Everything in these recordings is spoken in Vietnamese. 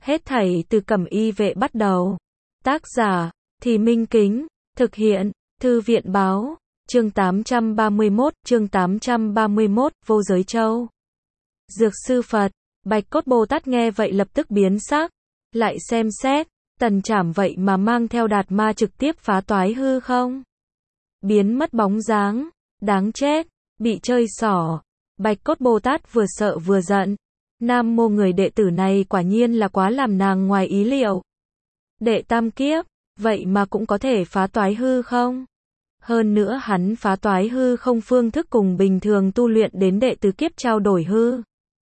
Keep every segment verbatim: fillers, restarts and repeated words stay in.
Hết thảy từ Cẩm Y Vệ bắt đầu. Tác giả, Thì Minh Kính, thực hiện, Thư viện Báo, chương tám trăm ba mươi mốt, chương tám trăm ba mươi mốt, Vô Giới Châu. Dược sư Phật, Bạch Cốt Bồ Tát nghe vậy lập tức biến sắc, lại xem xét, Tần Trảm vậy mà mang theo Đạt Ma trực tiếp phá toái hư không. Biến mất bóng dáng, đáng chết, bị chơi xỏ. Bạch Cốt Bồ Tát vừa sợ vừa giận. Nam mô người đệ tử này quả nhiên là quá làm nàng ngoài ý liệu. Đệ tam kiếp, vậy mà cũng có thể phá toái hư không? Hơn nữa hắn phá toái hư không phương thức cùng bình thường tu luyện đến đệ tứ kiếp trao đổi hư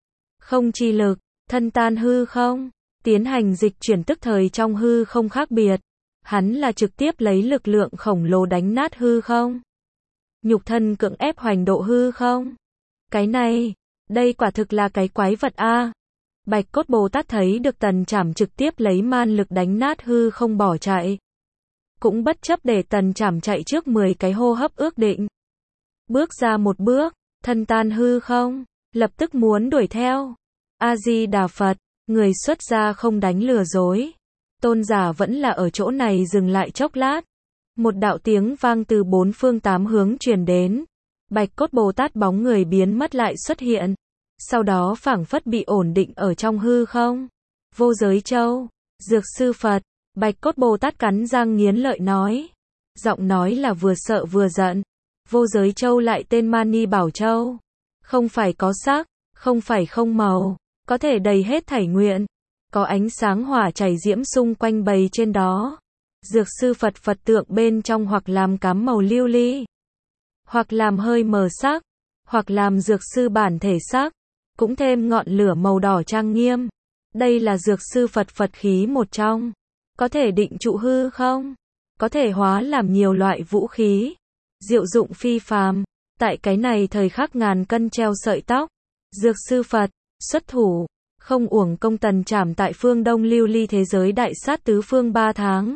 không chi lực, thân tan hư không, tiến hành dịch chuyển tức thời trong hư không khác biệt. Hắn là trực tiếp lấy lực lượng khổng lồ đánh nát hư không. Nhục thân cưỡng ép hoành độ hư không. Cái này, đây quả thực là cái quái vật a. Bạch Cốt Bồ Tát thấy được Tần Trảm trực tiếp lấy man lực đánh nát hư không bỏ chạy. Cũng bất chấp để Tần Trảm chạy trước mười cái hô hấp ước định. Bước ra một bước, thân tan hư không, lập tức muốn đuổi theo. A-di-đà Phật, người xuất gia không đánh lừa dối. Tôn giả vẫn là ở chỗ này dừng lại chốc lát. Một đạo tiếng vang từ bốn phương tám hướng truyền đến. Bạch Cốt Bồ Tát bóng người biến mất lại xuất hiện. Sau đó phảng phất bị ổn định ở trong hư không. Vô Giới Châu, Dược sư Phật, Bạch Cốt Bồ Tát cắn răng nghiến lợi nói. Giọng nói là vừa sợ vừa giận. Vô Giới Châu lại tên Mani Bảo Châu. Không phải có sắc, không phải không màu, có thể đầy hết thảy nguyện. Có ánh sáng hỏa chảy diễm xung quanh bầy trên đó. Dược sư Phật Phật tượng bên trong hoặc làm cám màu lưu ly, hoặc làm hơi mờ sắc, hoặc làm dược sư bản thể sắc, cũng thêm ngọn lửa màu đỏ trang nghiêm. Đây là dược sư Phật Phật khí một trong. Có thể định trụ hư không? Có thể hóa làm nhiều loại vũ khí. Diệu dụng phi phàm. Tại cái này thời khắc ngàn cân treo sợi tóc. Dược sư Phật, xuất thủ. Không uổng công Tần Trảm tại phương Đông lưu ly thế giới đại sát tứ phương ba tháng.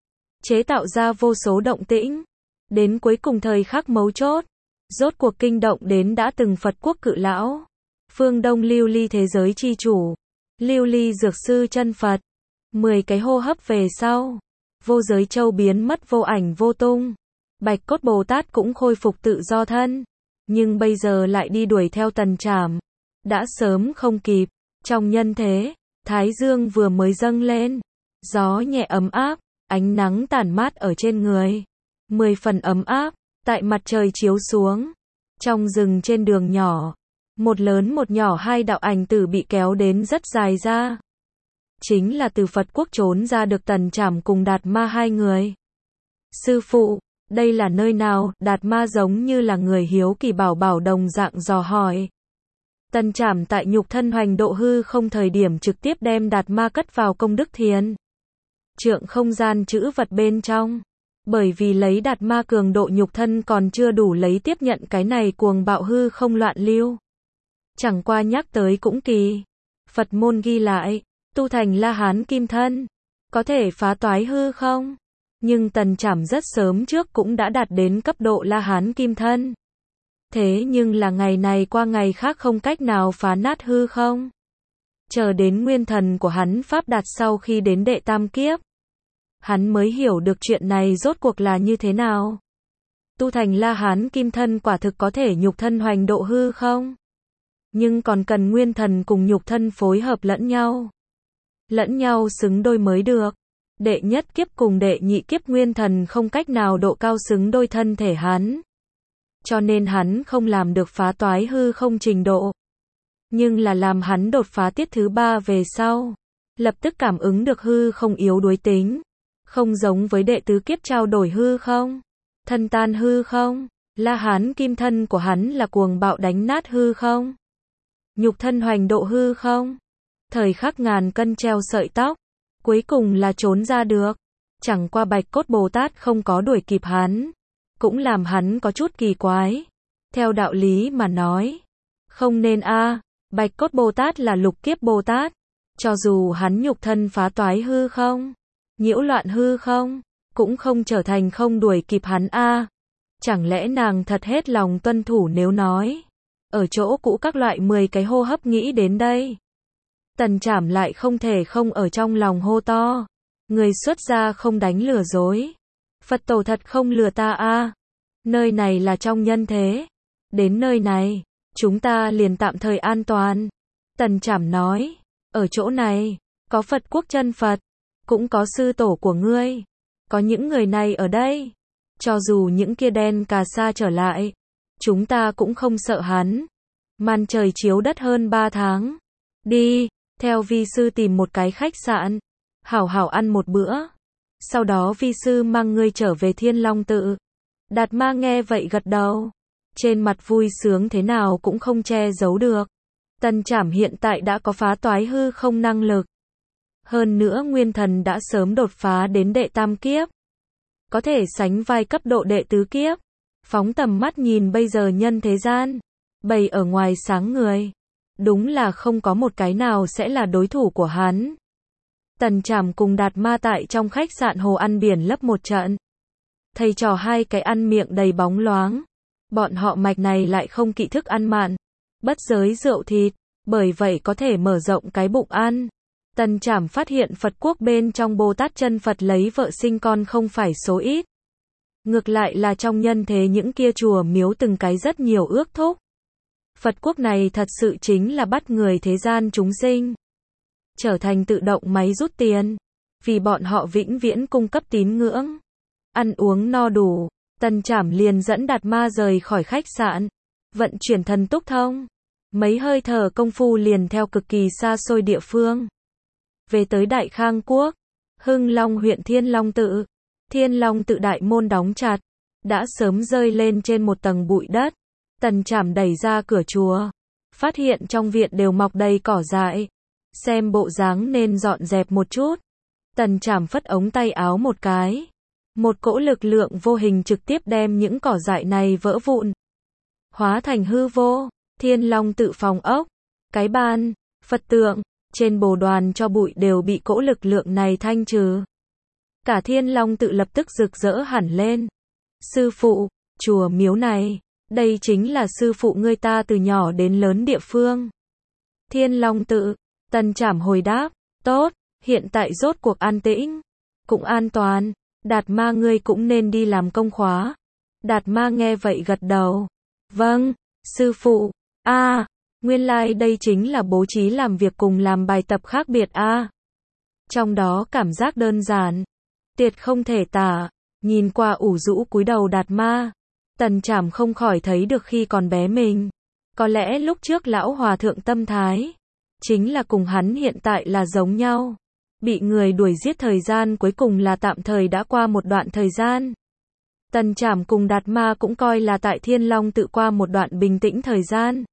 Chế tạo ra vô số động tĩnh. Đến cuối cùng thời khắc mấu chốt. Rốt cuộc kinh động đến đã từng Phật quốc cự lão. Phương Đông lưu ly thế giới chi chủ. Lưu ly dược sư chân Phật. Mười cái hô hấp về sau. Vô Giới Châu biến mất vô ảnh vô tung. Bạch Cốt Bồ Tát cũng khôi phục tự do thân. Nhưng bây giờ lại đi đuổi theo Tần Trảm. Đã sớm không kịp. Trong nhân thế, Thái Dương vừa mới dâng lên. Gió nhẹ ấm áp, ánh nắng tản mát ở trên người. Mười phần ấm áp, tại mặt trời chiếu xuống. Trong rừng trên đường nhỏ. Một lớn một nhỏ hai đạo ảnh tử bị kéo đến rất dài ra. Chính là từ Phật quốc trốn ra được Tần Trảm cùng Đạt Ma hai người. Sư phụ, đây là nơi nào? Đạt Ma giống như là người hiếu kỳ bảo bảo đồng dạng dò hỏi. Tần Trảm tại nhục thân hoành độ hư không thời điểm trực tiếp đem Đạt Ma cất vào công đức thiền trượng không gian chữ vật bên trong. Bởi vì lấy Đạt Ma cường độ nhục thân còn chưa đủ lấy tiếp nhận cái này cuồng bạo hư không loạn lưu. Chẳng qua nhắc tới cũng kỳ. Phật môn ghi lại, tu thành La Hán Kim Thân, có thể phá toái hư không? Nhưng Tần Trảm rất sớm trước cũng đã đạt đến cấp độ La Hán Kim Thân. Thế nhưng là ngày này qua ngày khác không cách nào phá nát hư không. Chờ đến nguyên thần của hắn pháp đạt sau khi đến đệ tam kiếp. Hắn mới hiểu được chuyện này rốt cuộc là như thế nào. Tu thành La Hán Kim Thân quả thực có thể nhục thân hoành độ hư không? Nhưng còn cần nguyên thần cùng nhục thân phối hợp lẫn nhau. Lẫn nhau xứng đôi mới được. Đệ nhất kiếp cùng đệ nhị kiếp nguyên thần không cách nào độ cao xứng đôi thân thể hắn. Cho nên hắn không làm được phá toái hư không trình độ. Nhưng là làm hắn đột phá tiết thứ ba về sau. Lập tức cảm ứng được hư không yếu đuối tính. Không giống với đệ tứ kiếp trao đổi hư không. Thân tan hư không. La Hán Kim Thân của hắn là cuồng bạo đánh nát hư không. Nhục thân hoành độ hư không. Thời khắc ngàn cân treo sợi tóc. Cuối cùng là trốn ra được. Chẳng qua Bạch Cốt Bồ Tát không có đuổi kịp hắn. Cũng làm hắn có chút kỳ quái. Theo đạo lý mà nói. Không nên a. Bạch Cốt Bồ Tát là lục kiếp Bồ Tát. Cho dù hắn nhục thân phá toái hư không. Nhiễu loạn hư không. Cũng không trở thành không đuổi kịp hắn a. Chẳng lẽ nàng thật hết lòng tuân thủ nếu nói. Ở chỗ cũ các loại mười cái hô hấp nghĩ đến đây. Tần Trảm lại không thể không ở trong lòng hô to. Người xuất gia không đánh lừa dối. Phật tổ thật không lừa ta a. Nơi này là trong nhân thế. Đến nơi này, chúng ta liền tạm thời an toàn. Tần Trảm nói, ở chỗ này, có Phật quốc chân Phật, cũng có sư tổ của ngươi. Có những người này ở đây. Cho dù những kia đen cà sa trở lại, chúng ta cũng không sợ hắn. Màn trời chiếu đất hơn ba tháng. Đi, theo vi sư tìm một cái khách sạn. Hảo hảo ăn một bữa. Sau đó vi sư mang ngươi trở về Thiên Long tự. Đạt Ma nghe vậy gật đầu. Trên mặt vui sướng thế nào cũng không che giấu được. Tần Trảm hiện tại đã có phá toái hư không năng lực. Hơn nữa nguyên thần đã sớm đột phá đến đệ tam kiếp. Có thể sánh vai cấp độ đệ tứ kiếp. Phóng tầm mắt nhìn bây giờ nhân thế gian. Bày ở ngoài sáng người. Đúng là không có một cái nào sẽ là đối thủ của hắn. Tần Trảm cùng Đạt Ma tại trong khách sạn hồ ăn biển lấp một trận. Thầy trò hai cái ăn miệng đầy bóng loáng. Bọn họ mạch này lại không kỵ thức ăn mặn. Bất giới rượu thịt. Bởi vậy có thể mở rộng cái bụng ăn. Tần Trảm phát hiện Phật quốc bên trong Bồ Tát chân Phật lấy vợ sinh con không phải số ít. Ngược lại là trong nhân thế những kia chùa miếu từng cái rất nhiều ước thúc. Phật quốc này thật sự chính là bắt người thế gian chúng sinh. Trở thành tự động máy rút tiền. Vì bọn họ vĩnh viễn cung cấp tín ngưỡng. Ăn uống no đủ. Tần Trảm liền dẫn Đạt Ma rời khỏi khách sạn. Vận chuyển thần túc thông. Mấy hơi thở công phu liền theo cực kỳ xa xôi địa phương. Về tới Đại Khang Quốc. Hưng Long huyện Thiên Long tự. Thiên Long tự đại môn đóng chặt. Đã sớm rơi lên trên một tầng bụi đất. Tần Trảm đẩy ra cửa chùa. Phát hiện trong viện đều mọc đầy cỏ dại. Xem bộ dáng nên dọn dẹp một chút. Tần Trảm phất ống tay áo một cái. Một cỗ lực lượng vô hình trực tiếp đem những cỏ dại này vỡ vụn. Hóa thành hư vô. Thiên Long tự phòng ốc. Cái bàn, Phật tượng, trên bồ đoàn cho bụi đều bị cỗ lực lượng này thanh trừ. Cả Thiên Long tự lập tức rực rỡ hẳn lên. Sư phụ, chùa miếu này, đây chính là sư phụ ngươi ta từ nhỏ đến lớn địa phương. Thiên Long tự, Tần Trảm hồi đáp, tốt, hiện tại rốt cuộc an tĩnh, cũng an toàn, Đạt Ma ngươi cũng nên đi làm công khóa. Đạt Ma nghe vậy gật đầu. Vâng, sư phụ, a, à, nguyên lai like đây chính là bố trí làm việc cùng làm bài tập khác biệt a. À. Trong đó cảm giác đơn giản, tuyệt không thể tả, nhìn qua ủ rũ cúi đầu Đạt Ma. Tần Trảm không khỏi thấy được khi còn bé mình. Có lẽ lúc trước lão hòa thượng tâm thái, chính là cùng hắn hiện tại là giống nhau. Bị người đuổi giết thời gian cuối cùng là tạm thời đã qua một đoạn thời gian. Tần Trảm cùng Đạt Ma cũng coi là tại Thiên Long tự qua một đoạn bình tĩnh thời gian.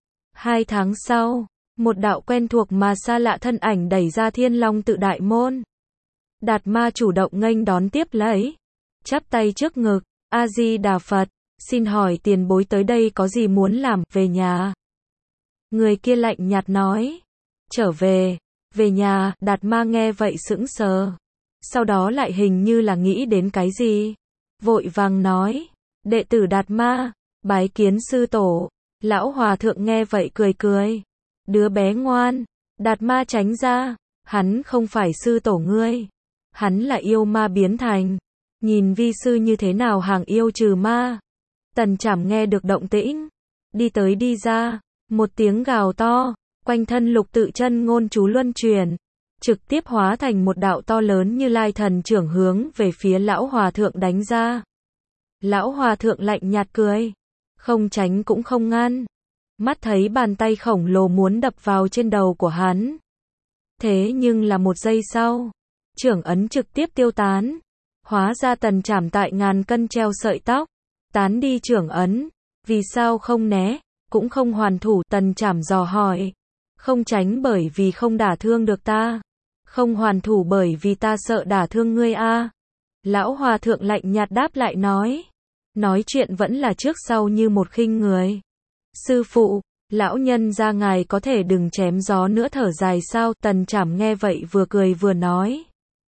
Hai tháng sau, một đạo quen thuộc mà xa lạ thân ảnh đẩy ra Thiên Long tự đại môn. Đạt Ma chủ động nghênh đón tiếp lấy. Chắp tay trước ngực, A-di-đà Phật, xin hỏi tiền bối tới đây có gì muốn làm, về nhà. Người kia lạnh nhạt nói, trở về, về nhà, Đạt Ma nghe vậy sững sờ. Sau đó lại hình như là nghĩ đến cái gì. Vội vàng nói, đệ tử Đạt Ma, bái kiến sư tổ. Lão hòa thượng nghe vậy cười cười. Đứa bé ngoan, Đạt Ma tránh ra, hắn không phải sư tổ ngươi. Hắn là yêu ma biến thành. Nhìn vi sư như thế nào hàng yêu trừ ma. Tần Trảm nghe được động tĩnh. Đi tới đi ra, một tiếng gào to, quanh thân lục tự chân ngôn chú luân chuyển. Trực tiếp hóa thành một đạo to lớn như lai thần trưởng hướng về phía lão hòa thượng đánh ra. Lão hòa thượng lạnh nhạt cười. Không tránh cũng không ngăn. Mắt thấy bàn tay khổng lồ muốn đập vào trên đầu của hắn. Thế nhưng là một giây sau, trưởng ấn trực tiếp tiêu tán. Hóa ra Tần Trảm tại ngàn cân treo sợi tóc. Tán đi trưởng ấn. Vì sao không né, cũng không hoàn thủ, Tần Trảm dò hỏi. Không tránh bởi vì không đả thương được ta. Không hoàn thủ bởi vì ta sợ đả thương ngươi a. À. Lão hòa thượng lạnh nhạt đáp lại nói. Nói chuyện vẫn là trước sau như một khinh người. Sư phụ, lão nhân gia ngài có thể đừng chém gió nữa thở dài sao? Tần Trảm nghe vậy vừa cười vừa nói.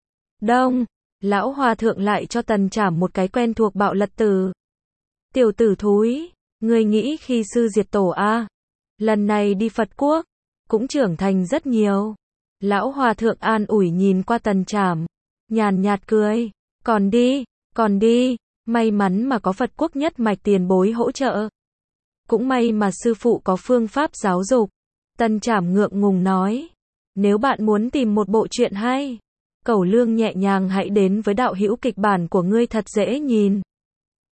Đông, lão hòa thượng lại cho Tần Trảm một cái quen thuộc bạo lật từ. Tiểu tử thúi, ngươi nghĩ khi sư diệt tổ a? À? Lần này đi Phật quốc, cũng trưởng thành rất nhiều. Lão hòa thượng an ủi nhìn qua Tần Trảm, nhàn nhạt cười, còn đi, còn đi, may mắn mà có Phật Quốc nhất mạch tiền bối hỗ trợ. Cũng may mà sư phụ có phương pháp giáo dục. Tần Trảm ngượng ngùng nói, nếu bạn muốn tìm một bộ truyện hay, Cẩu Lương nhẹ nhàng hãy đến với đạo hữu kịch bản của ngươi thật dễ nhìn.